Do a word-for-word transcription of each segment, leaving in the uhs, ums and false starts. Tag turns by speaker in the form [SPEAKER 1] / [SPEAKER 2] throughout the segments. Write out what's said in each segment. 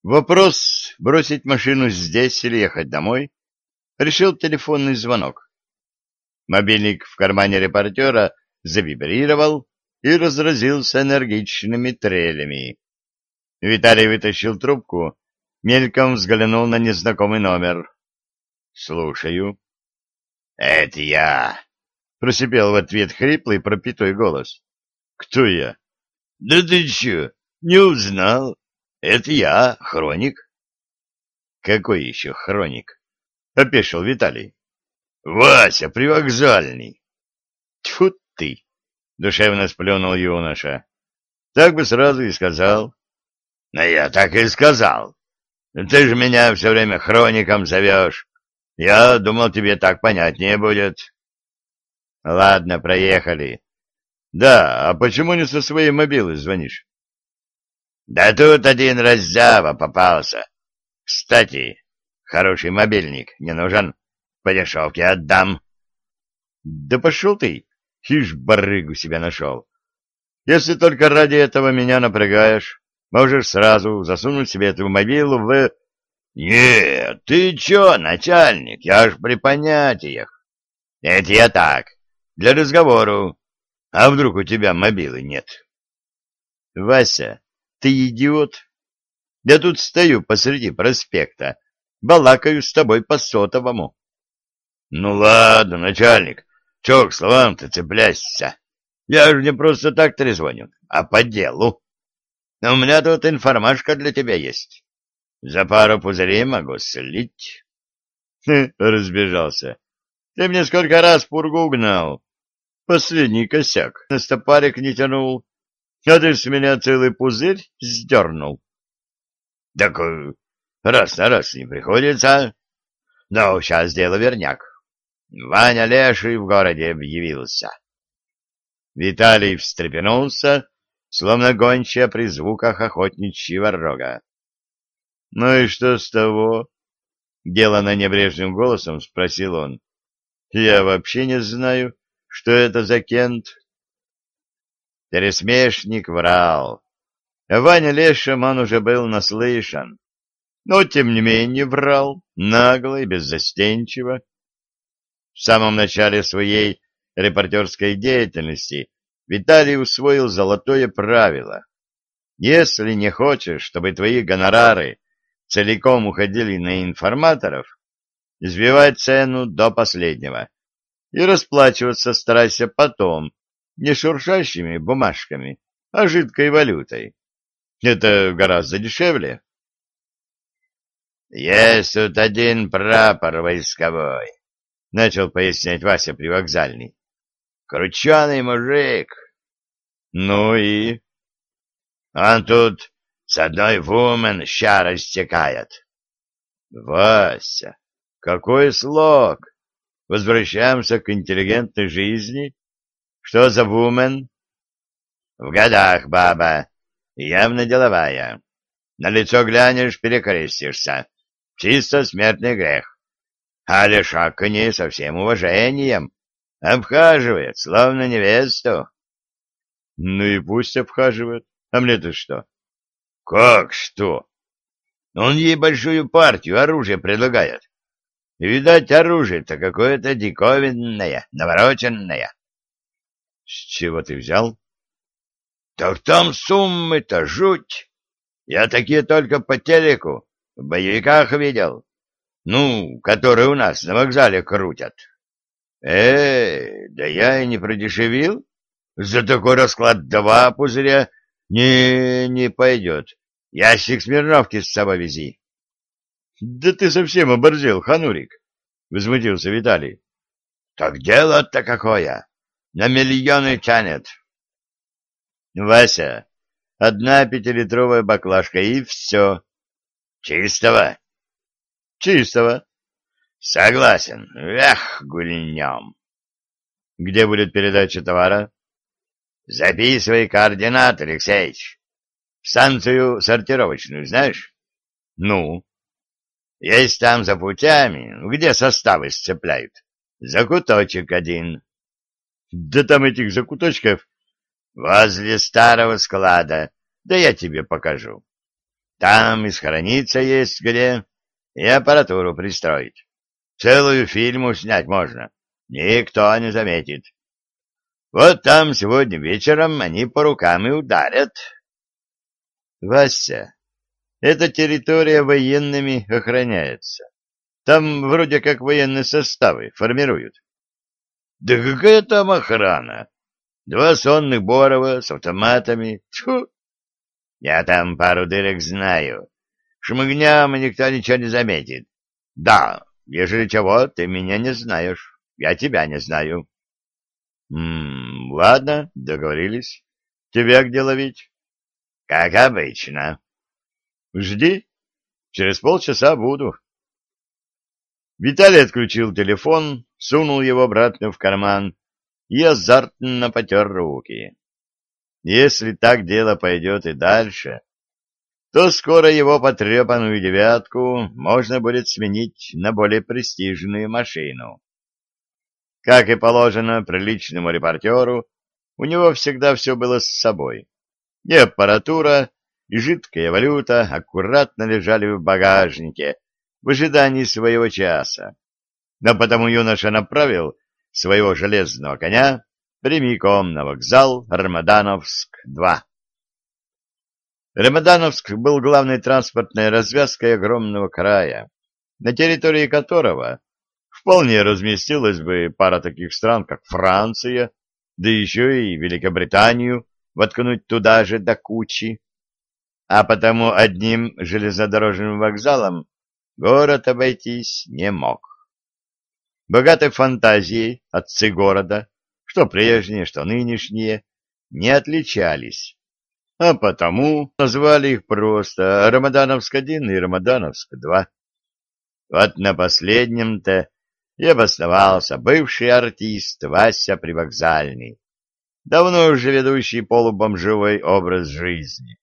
[SPEAKER 1] Вопрос, бросить машину здесь или ехать домой, решил телефонный звонок. Мобильник в кармане репортера завибрировал и разразился энергичными трелями. Виталий вытащил трубку, мельком взглянул на незнакомый номер. «Слушаю». «Это я», — просипел в ответ хриплый пропитой голос. «Кто я?» «Да ты чё, не узнал? Это я, Хроник». «Какой еще Хроник?» — опешил Виталий. «Вася, привокзальный». «Тьфу ты!» — душевно сплюнул юноша. «Так бы сразу и сказал». «Ну, я так и сказал. Ты же меня все время Хроником зовешь. Я думал, тебе так понятнее будет». «Ладно, проехали. Да, а почему не со своей мобилы звонишь?» «Да тут один раззява попался. Кстати, хороший мобильник не нужен. По дешевке отдам». «Да пошел ты, ишь, барыгу себя нашел. Если только ради этого меня напрягаешь, можешь сразу засунуть себе эту мобилу в...» «Нет, ты чё, начальник, я ж при понятиях. Это я так, для разговору. А вдруг у тебя мобилы нет?» «Вася, ты идиот? Я тут стою посреди проспекта, балакаю с тобой по сотовому». «Ну ладно, начальник, чё к словам-то цепляешься? Я же не просто так трезвоню, а по делу. У меня тут информашка для тебя есть. За пару пузырей могу слить». Хе, разбежался. «Ты мне сколько раз пургу гнал. Последний косяк. На стопарик не тянул, а ты с меня целый пузырь сдернул». «Так раз на раз не приходится. Но сейчас дело верняк. Ваня Леший в городе объявился». Виталий встрепенулся, словно гончая при звуках охотничьего рога. «Ну и что с того?» — делано небрежным голосом спросил он. «Я вообще не знаю, что это за Кент». Пересмешник врал. Ваня Лешим он уже был наслышан, но тем не менее врал, нагло и беззастенчиво. В самом начале своей репортерской деятельности Виталий усвоил золотое правило. Если не хочешь, чтобы твои гонорары целиком уходили на информаторов, сбивай цену до последнего и расплачиваться старайся потом не шуршащими бумажками, а жидкой валютой. Это гораздо дешевле. «Есть тут один прапор войсковой», — начал пояснять Вася Привокзальный. «Крученый мужик». «Ну и?» «Он тут с одной вумен ща растекает». «Вася, какой слог? Возвращаемся к интеллигентной жизни? Что за вумен?» «В годах баба, явно деловая. На лицо глянешь, перекрестишься. Чисто смертный грех. А лешак к ней со всем уважением обхаживает, словно невесту». «Ну и пусть обхаживает. А мне-то что?» «Как что? Он ей большую партию оружия предлагает. И, видать, оружие-то какое-то диковинное, навороченное». «С чего ты взял?» «Так там суммы-то жуть. Я такие только по телеку, в боевиках видел. Ну, которые у нас на вокзале крутят». «Эй, да я и не продешевил. За такой расклад два пузыря не, не пойдет. Ящик Смирновки с собой вези». «Да ты совсем оборзел, Ханурик», — возмутился Виталий. «Так дело-то какое! На миллионы тянет». «Вася, одна пятилитровая баклажка и все». «Чистого?» «Чистого». «Согласен. Эх, гульнем». «Где будет передача товара?» «Записывай координаты, Алексеич. Станцию сортировочную знаешь?» «Ну?» «Есть там за путями, где составы сцепляют. Закуточек один». «Да там этих закуточков...» «Возле старого склада. Да я тебе покажу». Там и схорониться есть где, и аппаратуру пристроить. Целую фильму снять можно. Никто не заметит. Вот там сегодня вечером они по рукам и ударят. Вася, эта территория военными охраняется. Там вроде как военные составы формируют. Да какая там охрана? Два сонных Борова с автоматами. Тьфу! Я там пару дырок знаю. Шмыгнем, и никто ничего не заметит. Да, ежели чего, ты меня не знаешь. Я тебя не знаю. М-м, ладно, договорились. Тебя где ловить? Как обычно. Жди. Через полчаса буду. Виталий отключил телефон, сунул его обратно в карман и азартно потер руки. Если так дело пойдет и дальше, то скоро его потрепанную девятку можно будет сменить на более престижную машину. Как и положено приличному репортеру, у него всегда все было с собой. И аппаратура, и жидкая валюта аккуратно лежали в багажнике в ожидании своего часа. Но потому юноша направил своего железного коня прямиком на вокзал Рамадановск-два. Рамадановск был главной транспортной развязкой огромного края, на территории которого вполне разместилась бы пара таких стран, как Франция, да еще и Великобританию воткнуть туда же до кучи. А потому одним железнодорожным вокзалом город обойтись не мог. Богатой фантазией отцы города, что прежние, что нынешние, не отличались, а потому назвали их просто Рамадановск-один и Рамадановск-два. Вот на последнем-то и обосновался бывший артист Вася Привокзальный, давно уже ведущий полубомжевой образ жизни.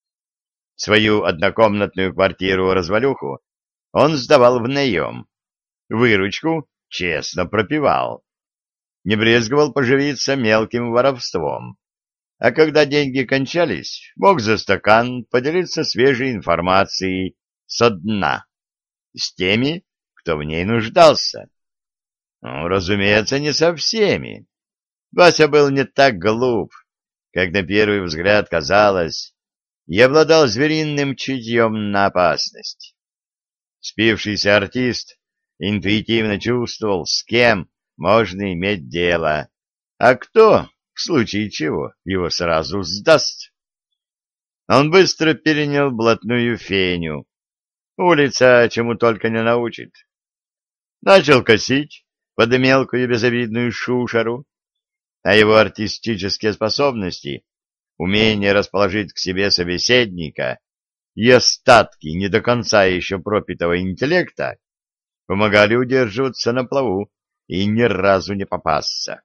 [SPEAKER 1] Свою однокомнатную квартиру-развалюху он сдавал в наем, выручку честно пропивал, не брезговал поживиться мелким воровством, а когда деньги кончались, мог за стакан поделиться свежей информацией со дна, с теми, кто в ней нуждался. Ну, разумеется, не со всеми. Вася был не так глуп, как на первый взгляд казалось, и обладал звериным чутьем на опасность. Спившийся артист интуитивно чувствовал, с кем можно иметь дело, а кто, в случае чего, его сразу сдаст. Он быстро перенял блатную феню. Улица чему только не научит. Начал косить под мелкую безобидную шушеру, а его артистические способности, умение расположить к себе собеседника и остатки не до конца еще пропитого интеллекта помогали удерживаться на плаву и ни разу не попасться.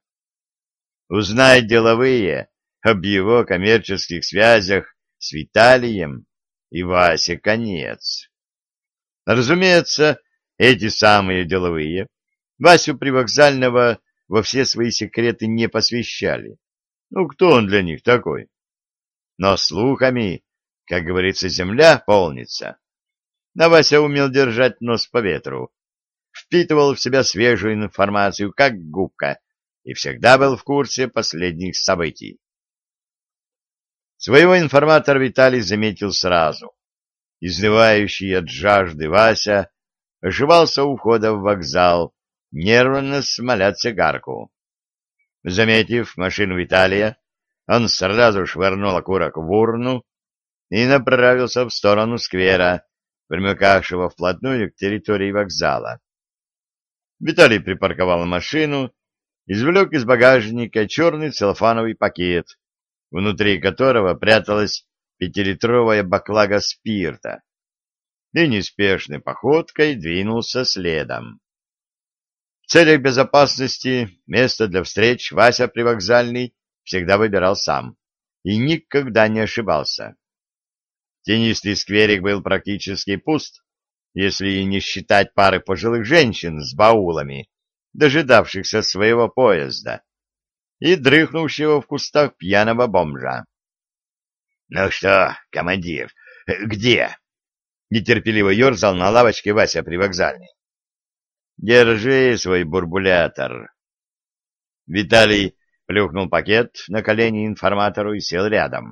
[SPEAKER 1] Узнать деловые об его коммерческих связях с Виталием и Васе конец. Разумеется, эти самые деловые Васю Привокзального во все свои секреты не посвящали. Ну, кто он для них такой? Но слухами, как говорится, земля полнится. А Вася умел держать нос по ветру, впитывал в себя свежую информацию, как губка, и всегда был в курсе последних событий. Своего информатора Виталий заметил сразу. Изнывающий от жажды Вася ошивался у входа в вокзал, нервно смоля цигарку. Заметив машину Виталия, он сразу швырнул окурок в урну и направился в сторону сквера, примыкавшего вплотную к территории вокзала. Виталий припарковал машину, извлек из багажника черный целлофановый пакет, внутри которого пряталась пятилитровая баклага спирта, и неспешной походкой двинулся следом. В целях безопасности место для встреч Вася Привокзальный всегда выбирал сам и никогда не ошибался. Тенистый скверик был практически пуст, если не считать пары пожилых женщин с баулами, дожидавшихся своего поезда, и дрыхнувшего в кустах пьяного бомжа. — Ну что, командир, где? Нетерпеливо ерзал на лавочке Вася привокзальный. Держи свой бурбулятор. Виталий плюхнул пакет на колени информатору и сел рядом.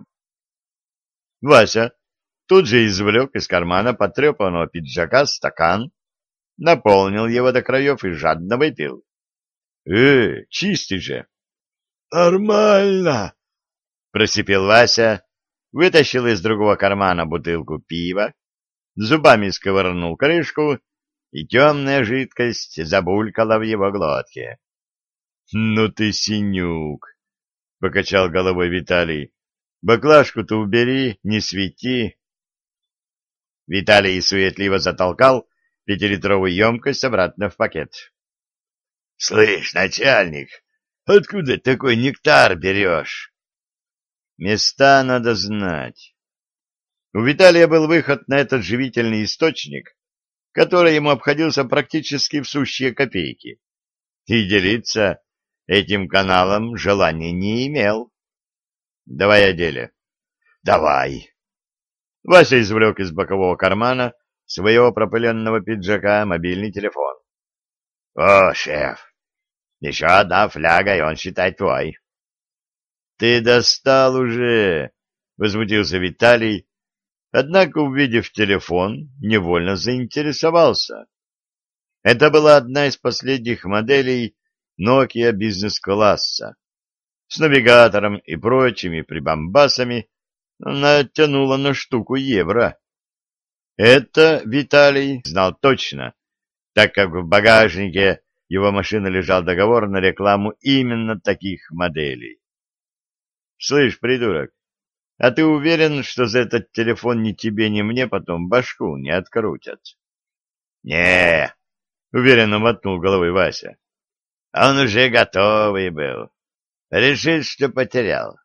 [SPEAKER 1] Вася тут же извлек из кармана потрепанного пиджака стакан, наполнил его до краев и жадно выпил. — Э, чистый же! — Нормально! — просипел Вася, вытащил из другого кармана бутылку пива, зубами сковырнул крышку, и темная жидкость забулькала в его глотке. — Ну ты синюк! — покачал головой Виталий. — Баклажку-то убери, не свети. Виталий суетливо затолкал пятилитровую емкость обратно в пакет. — Слышь, начальник, откуда такой нектар берешь? — Места надо знать. У Виталия был выход на этот живительный источник, который ему обходился практически в сущие копейки, и делиться этим каналом желания не имел. — Давай о деле. — Давай. Вася извлек из бокового кармана своего пропыленного пиджака мобильный телефон. — О, шеф, еще одна фляга, и он, считай, твой. — Ты достал уже, — возмутился Виталий, однако, увидев телефон, невольно заинтересовался. Это была одна из последних моделей Nokia бизнес-класса. С навигатором и прочими прибамбасами она тянула на штуку евро. Это Виталий знал точно, так как в багажнике его машины лежал договор на рекламу именно таких моделей. — Слышь, придурок, а ты уверен, что за этот телефон ни тебе, ни мне потом башку не открутят? — Не, — уверенно мотнул головой Вася. — Он уже готовый был. Решил, что потерял.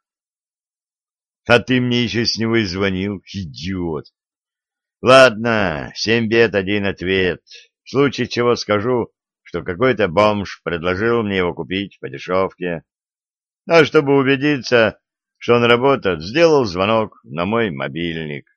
[SPEAKER 1] — А ты мне еще с него и звонил, идиот. — Ладно, семь бед, один ответ. В случае чего скажу, что какой-то бомж предложил мне его купить по дешевке. А чтобы убедиться, что он работает, сделал звонок на мой мобильник.